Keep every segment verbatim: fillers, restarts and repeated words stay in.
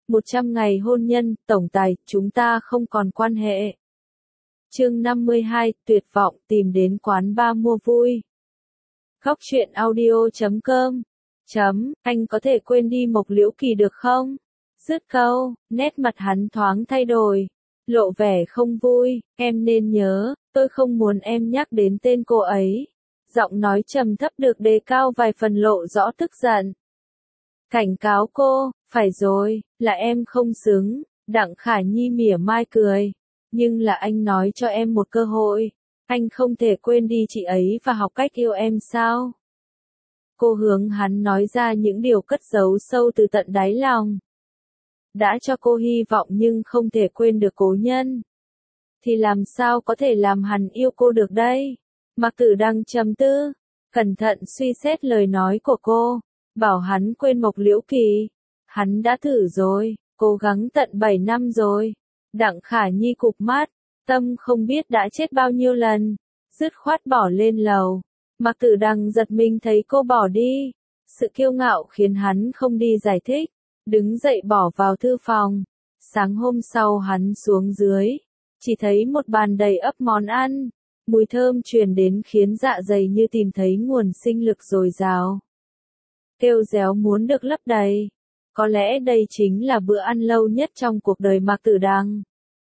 một trăm ngày hôn nhân, tổng tài, chúng ta không còn quan hệ. Chương năm mươi hai, tuyệt vọng, tìm đến quán bar mua vui. Góc truyện audio chấm com chấm, anh có thể quên đi Mộc Liễu Kỳ được không? Dứt câu, nét mặt hắn thoáng thay đổi, lộ vẻ không vui, em nên nhớ, tôi không muốn em nhắc đến tên cô ấy. Giọng nói trầm thấp được đề cao vài phần lộ rõ tức giận. Cảnh cáo cô, phải rồi, là em không xứng, Đặng Khả Nhi mỉa mai cười. Nhưng là anh nói cho em một cơ hội, anh không thể quên đi chị ấy và học cách yêu em sao? Cô hướng hắn nói ra những điều cất giấu sâu từ tận đáy lòng. Đã cho cô hy vọng nhưng không thể quên được cố nhân. Thì làm sao có thể làm hắn yêu cô được đây? Mạc Tử Đăng trầm tư, cẩn thận suy xét lời nói của cô, bảo hắn quên Mộc Liễu Kỳ. Hắn đã thử rồi, cố gắng tận bảy năm rồi. Đặng Khả Nhi cụp mắt, tâm không biết đã chết bao nhiêu lần, dứt khoát bỏ lên lầu. Mạc Tử Đăng giật mình thấy cô bỏ đi, sự kiêu ngạo khiến hắn không đi giải thích, đứng dậy bỏ vào thư phòng. Sáng hôm sau hắn xuống dưới, chỉ thấy một bàn đầy ắp món ăn, mùi thơm truyền đến khiến dạ dày như tìm thấy nguồn sinh lực dồi dào. Kêu réo muốn được lấp đầy. Có lẽ đây chính là bữa ăn lâu nhất trong cuộc đời Mạc Tử Đăng.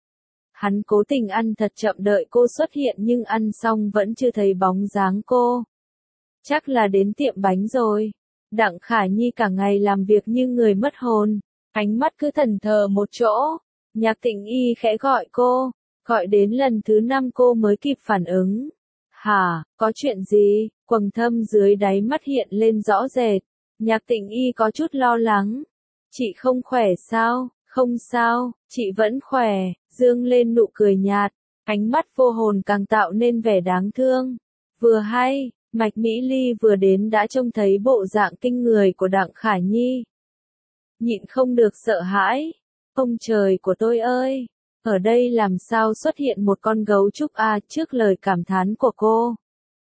Hắn cố tình ăn thật chậm đợi cô xuất hiện nhưng ăn xong vẫn chưa thấy bóng dáng cô. Chắc là đến tiệm bánh rồi. Đặng Khả Nhi cả ngày làm việc như người mất hồn, ánh mắt cứ thẫn thờ một chỗ. Nhạc Tĩnh Y khẽ gọi cô, gọi đến lần thứ năm cô mới kịp phản ứng. Hả, có chuyện gì? Quầng thâm dưới đáy mắt hiện lên rõ rệt. Nhạc Tĩnh Y có chút lo lắng. Chị không khỏe sao? Không sao, chị vẫn khỏe. Dương lên nụ cười nhạt, ánh mắt vô hồn càng tạo nên vẻ đáng thương. Vừa hay, Mạch Mỹ Ly vừa đến đã trông thấy bộ dạng kinh người của Đặng Khả Nhi. Nhịn không được sợ hãi. Ông trời của tôi ơi, ở đây làm sao xuất hiện một con gấu trúc a? Trước lời cảm thán của cô,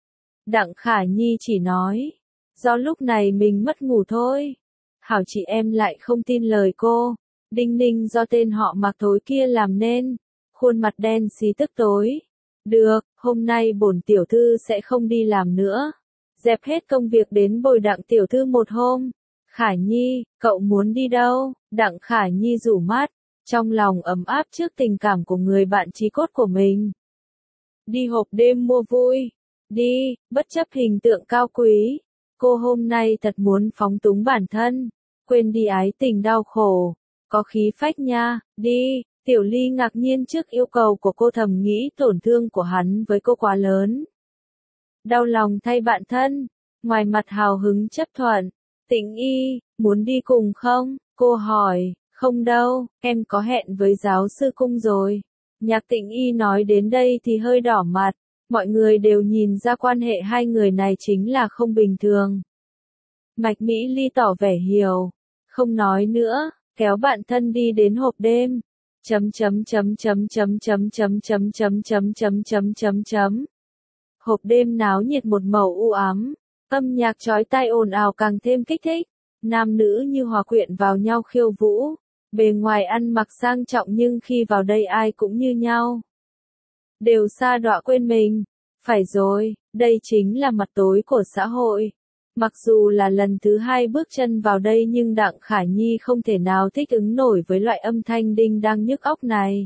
Đặng Khả Nhi chỉ nói, do lúc này mình mất ngủ thôi. Hảo chị em lại không tin lời cô. Đinh ninh do tên họ Mạc thối kia làm nên. Khuôn mặt đen xí tức tối. Được, hôm nay bổn tiểu thư sẽ không đi làm nữa. Dẹp hết công việc đến bồi Đặng tiểu thư một hôm. Khả Nhi, cậu muốn đi đâu? Đặng Khả Nhi rủ mắt, trong lòng ấm áp trước tình cảm của người bạn chí cốt của mình. Đi hộp đêm mua vui. Đi, bất chấp hình tượng cao quý. Cô hôm nay thật muốn phóng túng bản thân. Quên đi ái tình đau khổ. Có khí phách nha, đi. Tiểu Ly ngạc nhiên trước yêu cầu của cô, thầm nghĩ tổn thương của hắn với cô quá lớn. Đau lòng thay bạn thân, ngoài mặt hào hứng chấp thuận. Tĩnh Y, muốn đi cùng không? Cô hỏi, không đâu, em có hẹn với giáo sư Cung rồi. Nhạc Tĩnh Y nói đến đây thì hơi đỏ mặt, mọi người đều nhìn ra quan hệ hai người này chính là không bình thường. Mạch Mỹ Ly tỏ vẻ hiểu, không nói nữa, kéo bạn thân đi đến hộp đêm. Chấm chấm chấm chấm chấm chấm chấm chấm chấm chấm chấm chấm chấm chấm. Hộp đêm náo nhiệt một màu u ám, âm nhạc chói tai ồn ào càng thêm kích thích. Nam nữ như hòa quyện vào nhau khiêu vũ, bề ngoài ăn mặc sang trọng nhưng khi vào đây ai cũng như nhau. Đều sa đọa quên mình. Phải rồi, đây chính là mặt tối của xã hội. Mặc dù là lần thứ hai bước chân vào đây nhưng Đặng Khả Nhi không thể nào thích ứng nổi với loại âm thanh đinh đang nhức óc này.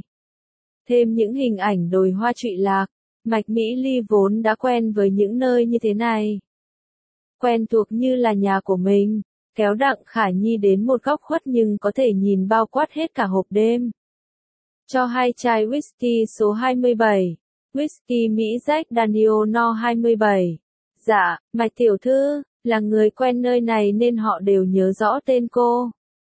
Thêm những hình ảnh đồi hoa trụy lạc, Mạch Mỹ Ly vốn đã quen với những nơi như thế này. Quen thuộc như là nhà của mình, kéo Đặng Khả Nhi đến một góc khuất nhưng có thể nhìn bao quát hết cả hộp đêm. Cho hai chai whisky số hai mươi bảy, whisky Mỹ Jack Daniel no hai mươi bảy. Dạ, Mạch tiểu thư, là người quen nơi này nên họ đều nhớ rõ tên cô.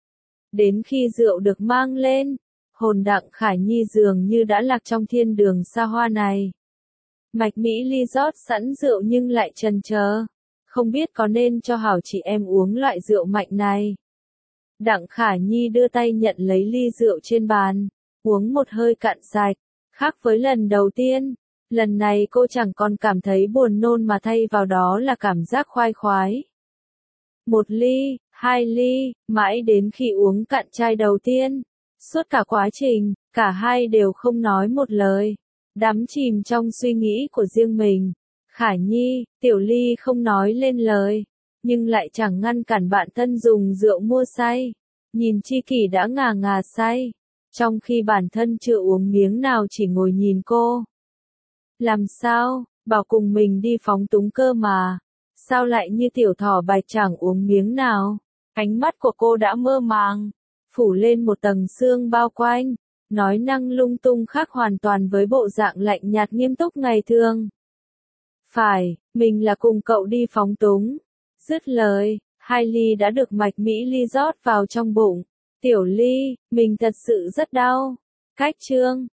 Đến khi rượu được mang lên, hồn Đặng Khả Nhi dường như đã lạc trong thiên đường xa hoa này. Mạch Mỹ Ly rót sẵn rượu nhưng lại chần chờ, không biết có nên cho hảo chị em uống loại rượu mạnh này. Đặng Khả Nhi đưa tay nhận lấy ly rượu trên bàn, uống một hơi cạn sạch, khác với lần đầu tiên. Lần này cô chẳng còn cảm thấy buồn nôn mà thay vào đó là cảm giác khoái khoái. Một ly, hai ly, mãi đến khi uống cạn chai đầu tiên. Suốt cả quá trình, cả hai đều không nói một lời, đắm chìm trong suy nghĩ của riêng mình. Khả Nhi, Tiểu Ly không nói lên lời, nhưng lại chẳng ngăn cản bạn thân dùng rượu mua say. Nhìn Chi Kỷ đã ngà ngà say, trong khi bản thân chưa uống miếng nào chỉ ngồi nhìn cô. Làm sao, bảo cùng mình đi phóng túng cơ mà, sao lại như tiểu thỏ bạch chẳng uống miếng nào. Ánh mắt của cô đã mơ màng, phủ lên một tầng sương bao quanh, nói năng lung tung khác hoàn toàn với bộ dạng lạnh nhạt nghiêm túc ngày thường. Phải, mình là cùng cậu đi phóng túng. Dứt lời, hai ly đã được mạch Mỹ Ly rót vào trong bụng. Tiểu Ly, mình thật sự rất đau. Cách chương